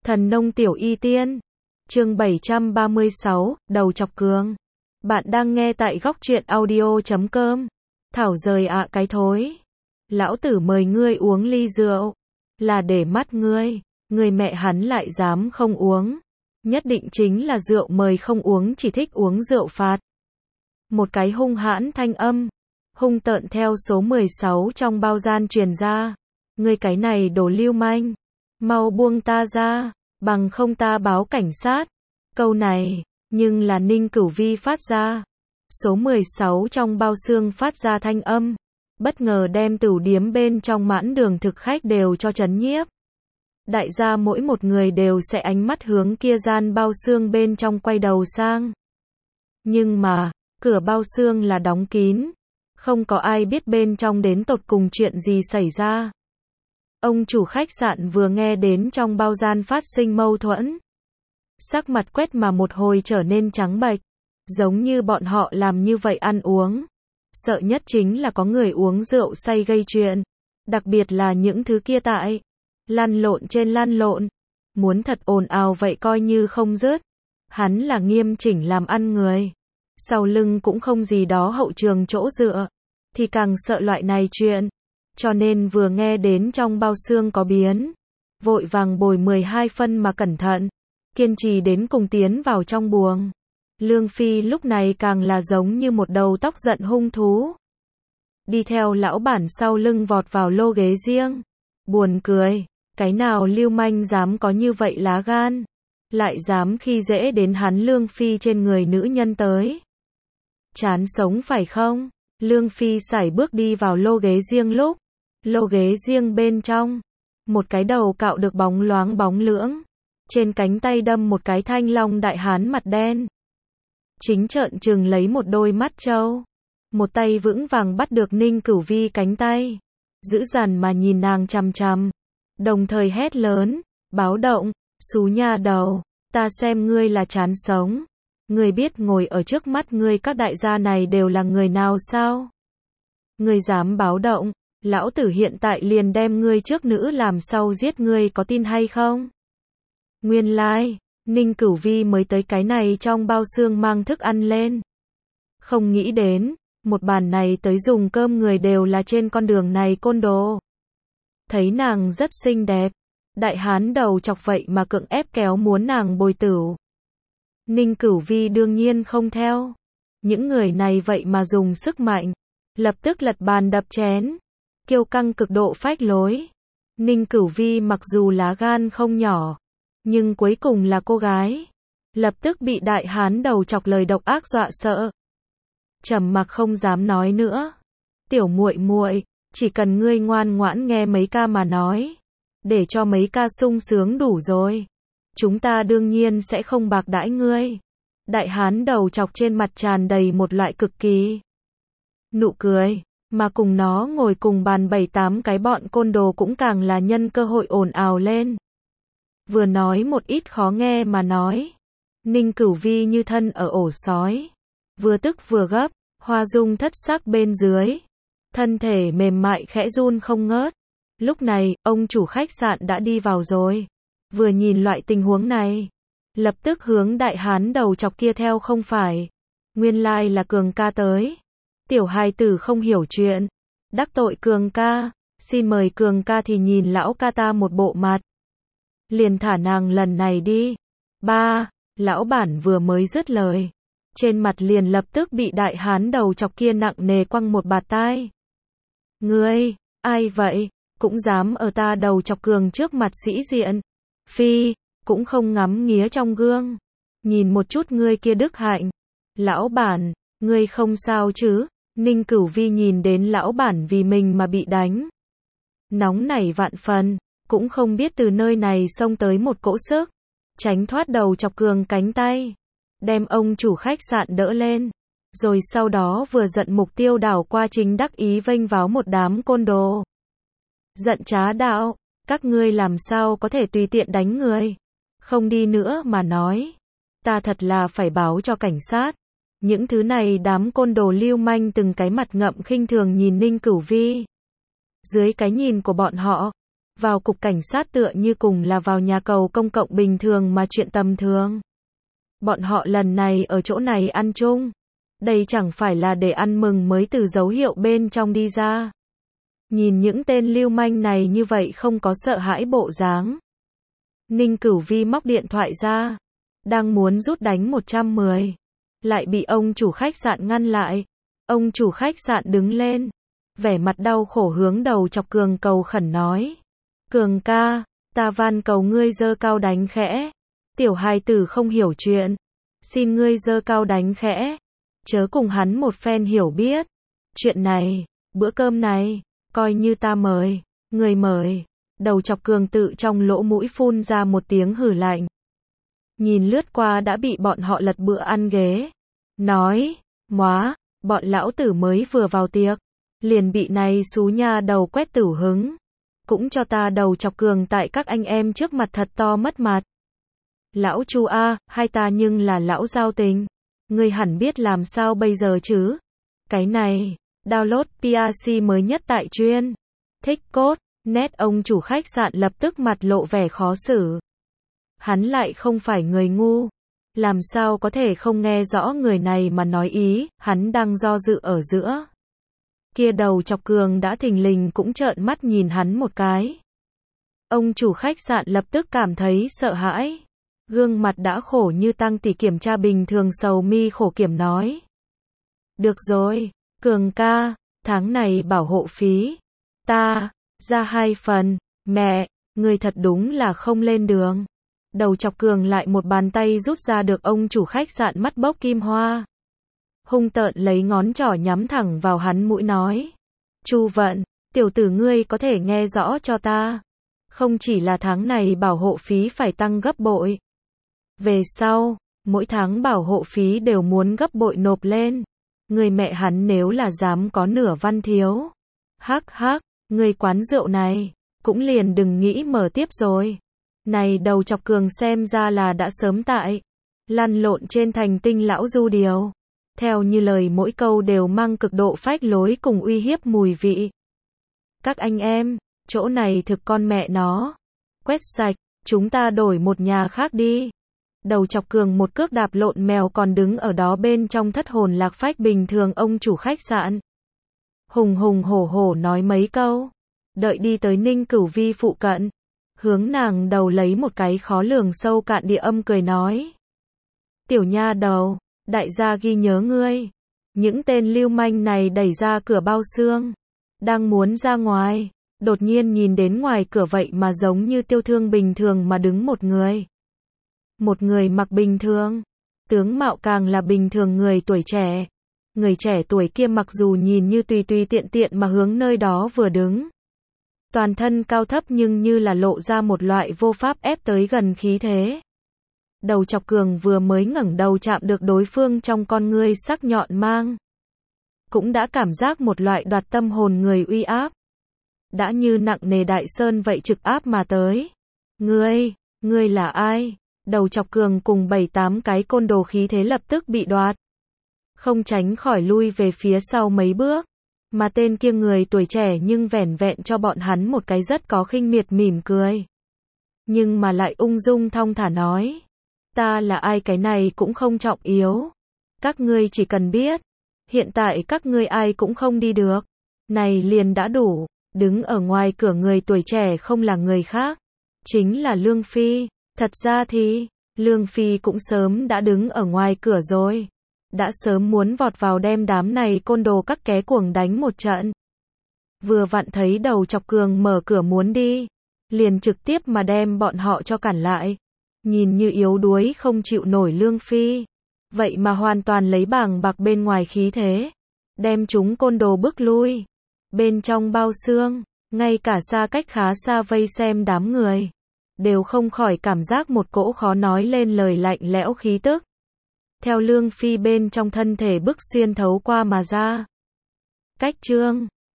Thần nông tiểu y tiên. Chương 736, đầu chọc cường. Bạn đang nghe tại góc truyện audio.com. Thảo rời ạ cái thối. Lão tử mời ngươi uống ly rượu. Là để mắt ngươi. Người mẹ hắn lại dám không uống. Nhất định chính là rượu mời không uống, chỉ thích uống rượu phạt. Một cái hung hãn thanh âm. Hung tợn theo số 16 trong bao gian truyền ra. Ngươi cái này đồ lưu manh. Mau buông ta ra. Bằng không ta báo cảnh sát. Câu này, nhưng là Ninh Cửu Vi phát ra. Số 16 trong bao xương phát ra thanh âm. Bất ngờ đem tửu điếm bên trong mãn đường thực khách đều cho trấn nhiếp. Đại gia mỗi một người đều sẽ ánh mắt hướng kia gian bao xương bên trong quay đầu sang. Nhưng mà, cửa bao xương là đóng kín. Không có ai biết bên trong đến tột cùng chuyện gì xảy ra. Ông chủ khách sạn vừa nghe đến trong bao gian phát sinh mâu thuẫn. Sắc mặt quét mà một hồi trở nên trắng bệch. Giống như bọn họ làm như vậy ăn uống. Sợ nhất chính là có người uống rượu say gây chuyện. Đặc biệt là những thứ kia tại. Lăn lộn trên lăn lộn. Muốn thật ồn ào vậy coi như không dứt. Hắn là nghiêm chỉnh làm ăn người. Sau lưng cũng không gì đó hậu trường chỗ dựa. Thì càng sợ loại này chuyện. Cho nên vừa nghe đến trong bao xương có biến. Vội vàng bồi 12 phân mà cẩn thận. Kiên trì đến cùng tiến vào trong buồng. Lương Phi lúc này càng là giống như một đầu tóc giận hung thú. Đi theo lão bản sau lưng vọt vào lô ghế riêng. Buồn cười. Cái nào lưu manh dám có như vậy lá gan. Lại dám khi dễ đến hắn Lương Phi trên người nữ nhân tới. Chán sống phải không? Lương Phi sải bước đi vào lô ghế riêng lúc. Lô ghế riêng bên trong. Một cái đầu cạo được bóng loáng bóng lưỡng. Trên cánh tay đâm một cái thanh long đại hán mặt đen. Chính trợn trừng lấy một đôi mắt trâu. Một tay vững vàng bắt được Ninh Cửu Vi cánh tay. Dữ dằn mà nhìn nàng chằm chằm. Đồng thời hét lớn. Báo động. Xú nha đầu. Ta xem ngươi là chán sống. Ngươi biết ngồi ở trước mắt ngươi các đại gia này đều là người nào sao? Ngươi dám báo động. Lão tử hiện tại liền đem ngươi trước nữ làm sau giết ngươi, có tin hay không? Nguyên lai, Ninh Cửu Vi mới tới cái này trong bao xương mang thức ăn lên. Không nghĩ đến, một bàn này tới dùng cơm người đều là trên con đường này côn đồ. Thấy nàng rất xinh đẹp, đại hán đầu chọc vậy mà cưỡng ép kéo muốn nàng bồi tửu. Ninh Cửu Vi đương nhiên không theo. Những người này vậy mà dùng sức mạnh, lập tức lật bàn đập chén. Kiêu căng cực độ phách lối. Ninh Cửu Vi mặc dù lá gan không nhỏ, nhưng cuối cùng là cô gái. Lập tức bị đại hán đầu chọc lời độc ác dọa sợ. Trầm mặc không dám nói nữa. Tiểu muội muội, chỉ cần ngươi ngoan ngoãn nghe mấy ca mà nói, để cho mấy ca sung sướng đủ rồi. Chúng ta đương nhiên sẽ không bạc đãi ngươi. Đại hán đầu chọc trên mặt tràn đầy một loại cực kỳ nụ cười. Mà cùng nó ngồi cùng bàn 7-8 cái bọn côn đồ cũng càng là nhân cơ hội ồn ào lên. Vừa nói một ít khó nghe mà nói. Ninh Cửu Vi như thân ở ổ sói. Vừa tức vừa gấp, hoa dung thất sắc bên dưới. Thân thể mềm mại khẽ run không ngớt. Lúc này, ông chủ khách sạn đã đi vào rồi. Vừa nhìn loại tình huống này. Lập tức hướng đại hán đầu chọc kia theo không phải. Nguyên lai là Cường ca tới. Tiểu hài tử không hiểu chuyện. Đắc tội Cường ca. Xin mời Cường ca thì nhìn lão ca ta một bộ mặt. Liền thả nàng lần này đi. Ba, lão bản vừa mới dứt lời. Trên mặt liền lập tức bị đại hán đầu chọc kia nặng nề quăng một bạt tai. Ngươi, ai vậy? Cũng dám ở ta đầu chọc Cường trước mặt sĩ diện. Phi, cũng không ngắm nghía trong gương. Nhìn một chút ngươi kia đức hạnh. Lão bản, ngươi không sao chứ? Ninh Cửu Vi nhìn đến lão bản vì mình mà bị đánh. Nóng nảy vạn phần, cũng không biết từ nơi này xông tới một cỗ sức. Tránh thoát đầu chọc Cường cánh tay. Đem ông chủ khách sạn đỡ lên. Rồi sau đó vừa giận mục tiêu đảo qua chính đắc ý vênh váo một đám côn đồ. Giận trá đạo, các ngươi làm sao có thể tùy tiện đánh người. Không đi nữa mà nói. Ta thật là phải báo cho cảnh sát. Những thứ này đám côn đồ lưu manh từng cái mặt ngậm khinh thường nhìn Ninh Cửu Vi. Dưới cái nhìn của bọn họ, Vào cục cảnh sát tựa như cùng là vào nhà cầu công cộng bình thường mà chuyện tầm thường. Bọn họ lần này ở chỗ này ăn chung. Đây chẳng phải là để ăn mừng mới từ dấu hiệu bên trong đi ra. Nhìn những tên lưu manh này như vậy không có sợ hãi bộ dáng. Ninh Cửu Vi móc điện thoại ra. Đang muốn rút đánh 110. Lại bị ông chủ khách sạn ngăn lại. Ông chủ khách sạn đứng lên. Vẻ mặt đau khổ hướng đầu chọc Cường cầu khẩn nói. Cường ca, ta van cầu ngươi giơ cao đánh khẽ. Tiểu hài tử không hiểu chuyện. Xin ngươi giơ cao đánh khẽ. Chớ cùng hắn một phen hiểu biết. Chuyện này, bữa cơm này, coi như ta mời, người mời. Đầu chọc Cường tự trong lỗ mũi phun ra một tiếng hử lạnh. Nhìn lướt qua đã bị bọn họ lật bữa ăn ghế. Nói, móa, bọn lão tử mới vừa vào tiệc. Liền bị này xú nha đầu quét tử hứng. Cũng cho ta đầu chọc Cường tại các anh em trước mặt thật to mất mặt. Lão Chu A, hai ta nhưng là lão giao tình. Ngươi hẳn biết làm sao bây giờ chứ. Cái này, download PRC mới nhất tại chuyên. Thích cốt, nét ông chủ khách sạn lập tức mặt lộ vẻ khó xử. Hắn lại không phải người ngu. Làm sao có thể không nghe rõ người này mà nói ý, hắn đang do dự ở giữa. Kia đầu chọc Cường đã thình lình cũng trợn mắt nhìn hắn một cái. Ông chủ khách sạn lập tức cảm thấy sợ hãi. Gương mặt đã khổ như tăng tỷ kiểm tra bình thường sầu mi khổ kiểm nói. Được rồi, Cường ca, tháng này bảo hộ phí. Ta, ra 2 phần, mẹ, người thật đúng là không lên đường. Đầu chọc Cường lại một bàn tay rút ra được ông chủ khách sạn mắt bốc kim hoa. Hung tợn lấy ngón trỏ nhắm thẳng vào hắn mũi nói. Chu Vận, tiểu tử ngươi có thể nghe rõ cho ta. Không chỉ là tháng này bảo hộ phí phải tăng gấp bội. Về sau, mỗi tháng bảo hộ phí đều muốn gấp bội nộp lên. Người mẹ hắn nếu là dám có nửa văn thiếu. Hắc hắc, người quán rượu này, cũng liền đừng nghĩ mở tiếp rồi. Này đầu chọc Cường xem ra là đã sớm tại. Lăn lộn trên thành tinh lão du điều. Theo như lời mỗi câu đều mang cực độ phách lối cùng uy hiếp mùi vị. Các anh em, chỗ này thực con mẹ nó. Quét sạch, chúng ta đổi một nhà khác đi. Đầu chọc Cường một cước đạp lộn mèo còn đứng ở đó bên trong thất hồn lạc phách bình thường ông chủ khách sạn. Hùng hùng hổ hổ nói mấy câu. Đợi đi tới Ninh Cửu Vi phụ cận. Hướng nàng đầu lấy một cái khó lường sâu cạn địa âm cười nói. Tiểu nha đầu, đại gia ghi nhớ ngươi. Những tên lưu manh này đẩy ra cửa bao xương. Đang muốn ra ngoài. Đột nhiên nhìn đến ngoài cửa vậy mà giống như tiêu thương bình thường mà đứng một người. Một người mặc bình thường. Tướng mạo càng là bình thường người tuổi trẻ. Người trẻ tuổi kia mặc dù nhìn như tùy tùy tiện tiện mà hướng nơi đó vừa đứng. Toàn thân cao thấp nhưng như là lộ ra một loại vô pháp ép tới gần khí thế. Đầu chọc Cường vừa mới ngẩng đầu chạm được đối phương trong con ngươi sắc nhọn mang. Cũng đã cảm giác một loại đoạt tâm hồn người uy áp. Đã như nặng nề đại sơn vậy trực áp mà tới. Ngươi là ai? Đầu chọc Cường cùng 7-8 cái côn đồ khí thế lập tức bị đoạt. Không tránh khỏi lui về phía sau mấy bước. Mà tên kia người tuổi trẻ nhưng vẻn vẹn cho bọn hắn một cái rất có khinh miệt mỉm cười. Nhưng mà lại ung dung thong thả nói. Ta là ai cái này cũng không trọng yếu. Các ngươi chỉ cần biết. Hiện tại các ngươi ai cũng không đi được. Này liền đã đủ. Đứng ở ngoài cửa người tuổi trẻ không là người khác. Chính là Lương Phi. Thật ra thì, Lương Phi cũng sớm đã đứng ở ngoài cửa rồi. Đã sớm muốn vọt vào đem đám này côn đồ các ké cuồng đánh một trận. Vừa vặn thấy đầu chọc Cường mở cửa muốn đi. Liền trực tiếp mà đem bọn họ cho cản lại. Nhìn như yếu đuối không chịu nổi Lương Phi. Vậy mà hoàn toàn lấy bảng bạc bên ngoài khí thế. Đem chúng côn đồ bước lui. Bên trong bao xương, ngay cả xa cách khá xa vây xem đám người. Đều không khỏi cảm giác một cỗ khó nói lên lời lạnh lẽo khí tức. Theo Lương Phi bên trong thân thể bức xuyên thấu qua mà ra. Cách chương